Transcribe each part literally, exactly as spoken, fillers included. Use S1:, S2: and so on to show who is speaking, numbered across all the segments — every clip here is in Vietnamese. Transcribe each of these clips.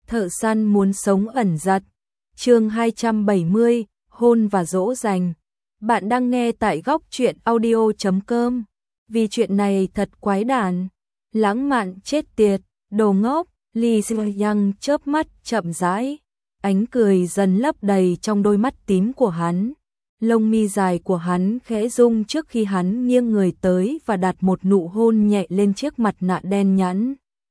S1: Thợ săn muốn sống ẩn giật. Chương hai trăm bảy mươi, hôn và dỗ dành. Bạn đang nghe tại góc truyện audio chấm com. Vì chuyện này thật quái đản, lãng mạn chết tiệt, đồ ngốc. Lee Se-young chớp mắt chậm rãi, ánh cười dần lấp đầy trong đôi mắt tím của hắn. Lông mi dài của hắn khẽ rung trước khi hắn nghiêng người tới và đặt một nụ hôn nhẹ lên chiếc mặt nạ đen nhẵn.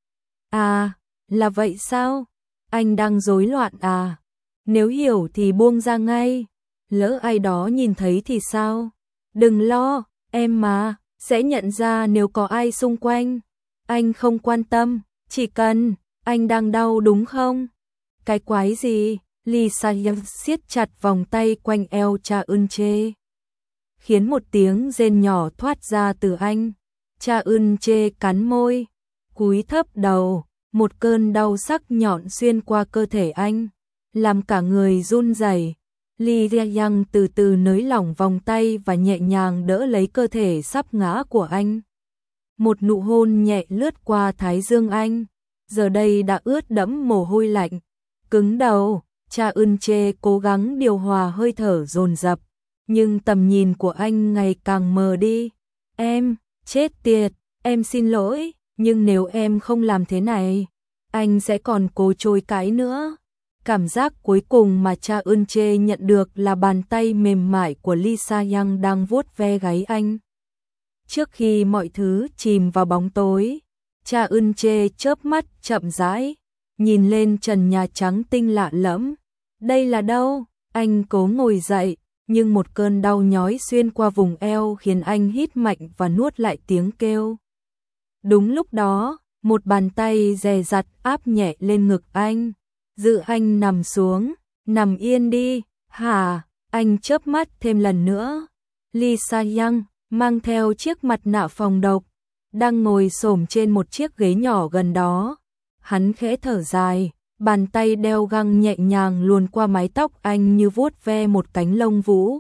S1: À, là vậy sao? Anh đang rối loạn à? Nếu hiểu thì buông ra ngay. Lỡ ai đó nhìn thấy thì sao? Đừng lo, em mà, sẽ nhận ra nếu có ai xung quanh. Anh không quan tâm, chỉ cần, anh đang đau đúng không? Cái quái gì? Lee Se-young siết chặt vòng tay quanh eo Cha Eun-chae, khiến một tiếng rên nhỏ thoát ra từ anh. Cha Eun-chae cắn môi, cúi thấp đầu, một cơn đau sắc nhọn xuyên qua cơ thể anh, làm cả người run rẩy. Lee Se-young từ từ nới lỏng vòng tay và nhẹ nhàng đỡ lấy cơ thể sắp ngã của anh. Một nụ hôn nhẹ lướt qua thái dương anh, giờ đây đã ướt đẫm mồ hôi lạnh. Cứng đầu, Cha Eun-chae cố gắng điều hòa hơi thở dồn dập, nhưng tầm nhìn của anh ngày càng mờ đi. Em, chết tiệt, em xin lỗi, nhưng nếu em không làm thế này, anh sẽ còn cố chối cãi nữa. Cảm giác cuối cùng mà Cha Eun-chae nhận được là bàn tay mềm mại của Lee Se-young đang vuốt ve gáy anh. Trước khi mọi thứ chìm vào bóng tối, Cha Eun-chae chớp mắt chậm rãi, nhìn lên trần nhà trắng tinh lạ lẫm. Đây là đâu? Anh cố ngồi dậy, nhưng một cơn đau nhói xuyên qua vùng eo khiến anh hít mạnh và nuốt lại tiếng kêu. Đúng lúc đó, một bàn tay dè dặt áp nhẹ lên ngực anh, giữ anh nằm xuống. Nằm yên đi. Hả? Anh chớp mắt thêm lần nữa. Lee Se-young mang theo chiếc mặt nạ phòng độc, đang ngồi xổm trên một chiếc ghế nhỏ gần đó. Hắn khẽ thở dài, bàn tay đeo găng nhẹ nhàng luồn qua mái tóc anh như vuốt ve một cánh lông vũ.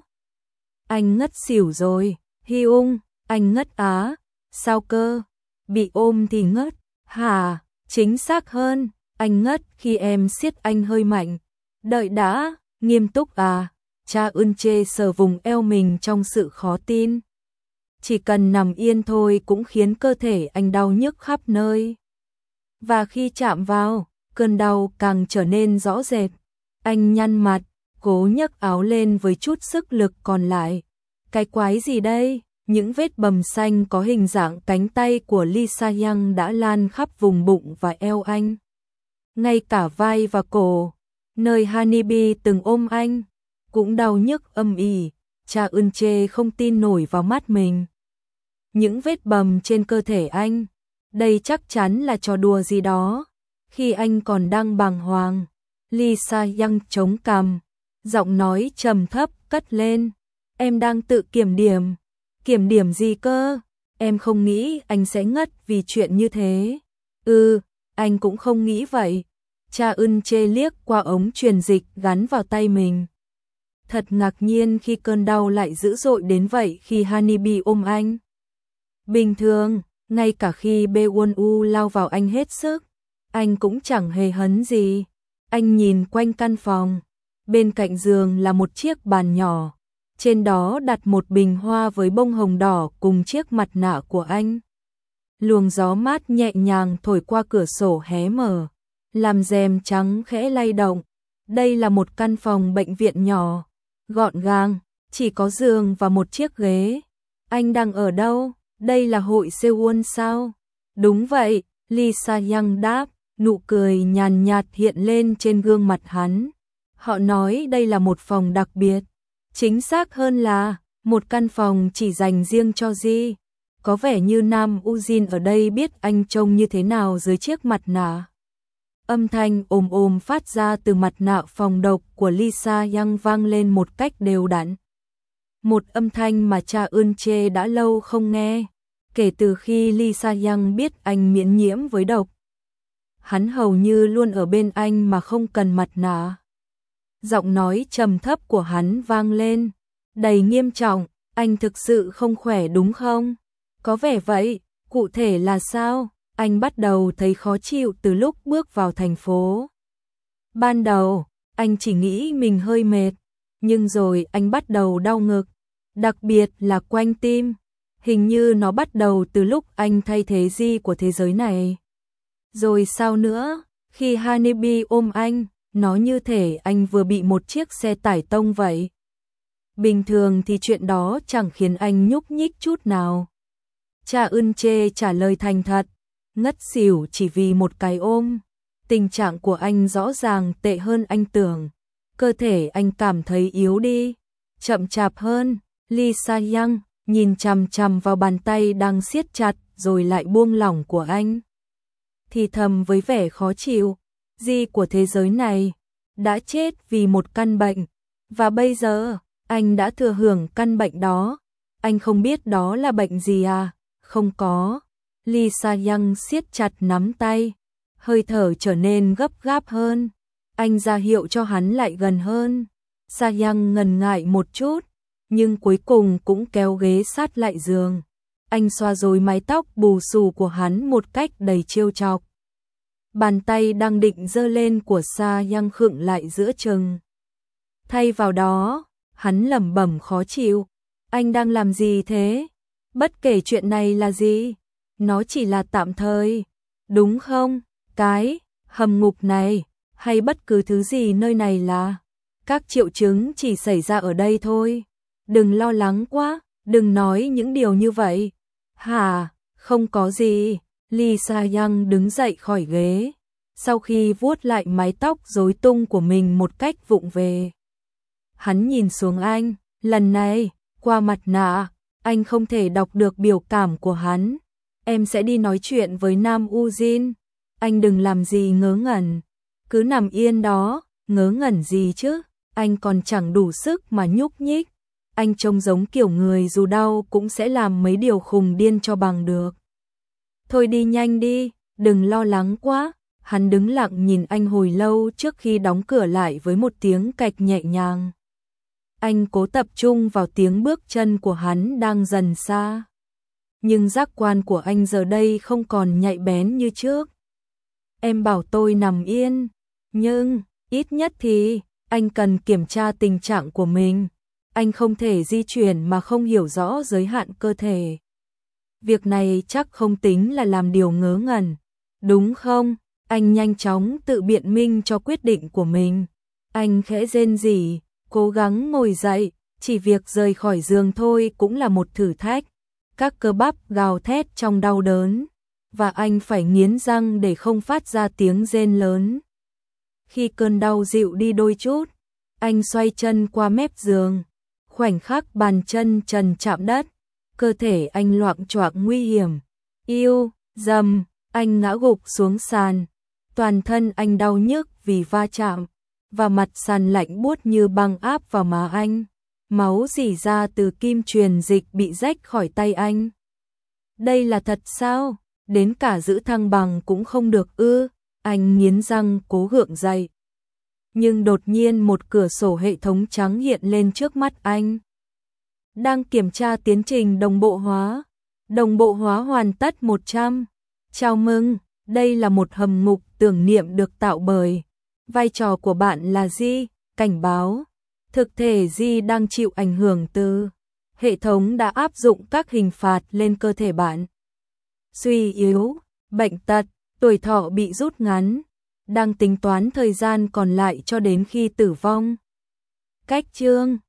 S1: Anh ngất xỉu rồi. Hyung, anh ngất á? Sao cơ? Bị ôm thì ngất. Hả? Chính xác hơn, anh ngất khi em siết anh hơi mạnh. Đợi đã, nghiêm túc à? Cha Eun-chae sờ vùng eo mình trong sự khó tin. Chỉ cần nằm yên thôi cũng khiến cơ thể anh đau nhức khắp nơi. Và khi chạm vào, cơn đau càng trở nên rõ rệt. Anh nhăn mặt, cố nhấc áo lên với chút sức lực còn lại. Cái quái gì đây? Những vết bầm xanh có hình dạng cánh tay của Lee Se-young đã lan khắp vùng bụng và eo anh. Ngay cả vai và cổ, nơi Honeybee từng ôm anh, cũng đau nhức âm ỉ. Cha Eun-chae không tin nổi vào mắt mình. Những vết bầm trên cơ thể anh, đây chắc chắn là trò đùa gì đó. Khi anh còn đang bàng hoàng, Lee Se-young chống cằm, giọng nói trầm thấp cất lên. Em đang tự kiểm điểm. Kiểm điểm gì cơ? Em không nghĩ anh sẽ ngất vì chuyện như thế. Ừ, anh cũng không nghĩ vậy. Cha Eun-chae liếc qua ống truyền dịch gắn vào tay mình. Thật ngạc nhiên khi cơn đau lại dữ dội đến vậy khi Honeybee ôm anh. Bình thường, ngay cả khi Bae-won-woo lao vào anh hết sức, anh cũng chẳng hề hấn gì. Anh nhìn quanh căn phòng. Bên cạnh giường là một chiếc bàn nhỏ. Trên đó đặt một bình hoa với bông hồng đỏ cùng chiếc mặt nạ của anh. Luồng gió mát nhẹ nhàng thổi qua cửa sổ hé mở, làm rèm trắng khẽ lay động. Đây là một căn phòng bệnh viện nhỏ, gọn gàng, chỉ có giường và một chiếc ghế. Anh đang ở đâu? Đây là hội Sewon sao? Đúng vậy, Lee Se-young đáp, nụ cười nhàn nhạt hiện lên trên gương mặt hắn. Họ nói đây là một phòng đặc biệt. Chính xác hơn là một căn phòng chỉ dành riêng cho Ji. Có vẻ như Nam Ujin ở đây biết anh trông như thế nào dưới chiếc mặt nạ. Âm thanh ồm ồm phát ra từ mặt nạ phòng độc của Lee Se-young vang lên một cách đều đặn. Một âm thanh mà Cha Eun-chae đã lâu không nghe, kể từ khi Lee Se-young biết anh miễn nhiễm với độc. Hắn hầu như luôn ở bên anh mà không cần mặt nạ. Giọng nói trầm thấp của hắn vang lên, đầy nghiêm trọng. Anh thực sự không khỏe đúng không? Có vẻ vậy. Cụ thể là sao? Anh bắt đầu thấy khó chịu từ lúc bước vào thành phố. Ban đầu, anh chỉ nghĩ mình hơi mệt, nhưng rồi anh bắt đầu đau ngực, đặc biệt là quanh tim. Hình như nó bắt đầu từ lúc anh thay thế Di của thế giới này. Rồi sao nữa, khi Hanabi ôm anh, nó như thể anh vừa bị một chiếc xe tải tông vậy. Bình thường thì chuyện đó chẳng khiến anh nhúc nhích chút nào. Cha Ưn Chê trả lời thành thật, ngất xỉu chỉ vì một cái ôm. Tình trạng của anh rõ ràng tệ hơn anh tưởng. Cơ thể anh cảm thấy yếu đi, chậm chạp hơn. Lee Sa-young nhìn chằm chằm vào bàn tay đang siết chặt rồi lại buông lỏng của anh. Thì thầm với vẻ khó chịu, Di của thế giới này đã chết vì một căn bệnh, và bây giờ anh đã thừa hưởng căn bệnh đó. Anh không biết đó là bệnh gì à? Không có. Lee Sa-young siết chặt nắm tay, hơi thở trở nên gấp gáp hơn. Anh ra hiệu cho hắn lại gần hơn. Sa-young ngần ngại một chút, nhưng cuối cùng cũng kéo ghế sát lại giường. Anh xoa rồi mái tóc bù xù của hắn một cách đầy trêu chọc. Bàn tay đang định giơ lên của Sa-young khựng lại giữa chừng. Thay vào đó, hắn lẩm bẩm khó chịu. Anh đang làm gì thế? Bất kể chuyện này là gì, nó chỉ là tạm thời, đúng không? Cái hầm ngục này, hay bất cứ thứ gì nơi này là các triệu chứng chỉ xảy ra ở đây thôi. Đừng lo lắng quá, đừng nói những điều như vậy. Hả, không có gì. Lee Sa-young đứng dậy khỏi ghế, sau khi vuốt lại mái tóc rối tung của mình một cách vụng về. Hắn nhìn xuống anh, lần này, qua mặt nạ, anh không thể đọc được biểu cảm của hắn. Em sẽ đi nói chuyện với Nam Ujin. Anh đừng làm gì ngớ ngẩn, cứ nằm yên đó, ngớ ngẩn gì chứ, anh còn chẳng đủ sức mà nhúc nhích. Anh trông giống kiểu người dù đau cũng sẽ làm mấy điều khùng điên cho bằng được. Thôi đi nhanh đi, đừng lo lắng quá. Hắn đứng lặng nhìn anh hồi lâu trước khi đóng cửa lại với một tiếng cạch nhẹ nhàng. Anh cố tập trung vào tiếng bước chân của hắn đang dần xa. Nhưng giác quan của anh giờ đây không còn nhạy bén như trước. Em bảo tôi nằm yên, nhưng ít nhất thì anh cần kiểm tra tình trạng của mình. Anh không thể di chuyển mà không hiểu rõ giới hạn cơ thể. Việc này chắc không tính là làm điều ngớ ngẩn, đúng không? Anh nhanh chóng tự biện minh cho quyết định của mình. Anh khẽ rên rỉ, cố gắng ngồi dậy, chỉ việc rời khỏi giường thôi cũng là một thử thách. Các cơ bắp gào thét trong đau đớn, và anh phải nghiến răng để không phát ra tiếng rên lớn. Khi cơn đau dịu đi đôi chút, anh xoay chân qua mép giường. Khoảnh khắc bàn chân trần chạm đất, cơ thể anh loạng choạng nguy hiểm. Yêu, dầm, anh ngã gục xuống sàn. Toàn thân anh đau nhức vì va chạm, và mặt sàn lạnh buốt như băng áp vào má anh. Máu rỉ ra từ kim truyền dịch bị rách khỏi tay anh. Đây là thật sao? Đến cả giữ thăng bằng cũng không được ư? Anh nghiến răng cố gượng dậy. Nhưng đột nhiên một cửa sổ hệ thống trắng hiện lên trước mắt anh. Đang kiểm tra tiến trình đồng bộ hóa. Đồng bộ hóa hoàn tất một trăm. Chào mừng, đây là một hầm ngục tưởng niệm được tạo bởi. Vai trò của bạn là gì? Cảnh báo. Thực thể Di đang chịu ảnh hưởng từ hệ thống đã áp dụng các hình phạt lên cơ thể bạn. Suy yếu, bệnh tật, tuổi thọ bị rút ngắn, đang tính toán thời gian còn lại cho đến khi tử vong. Cách chương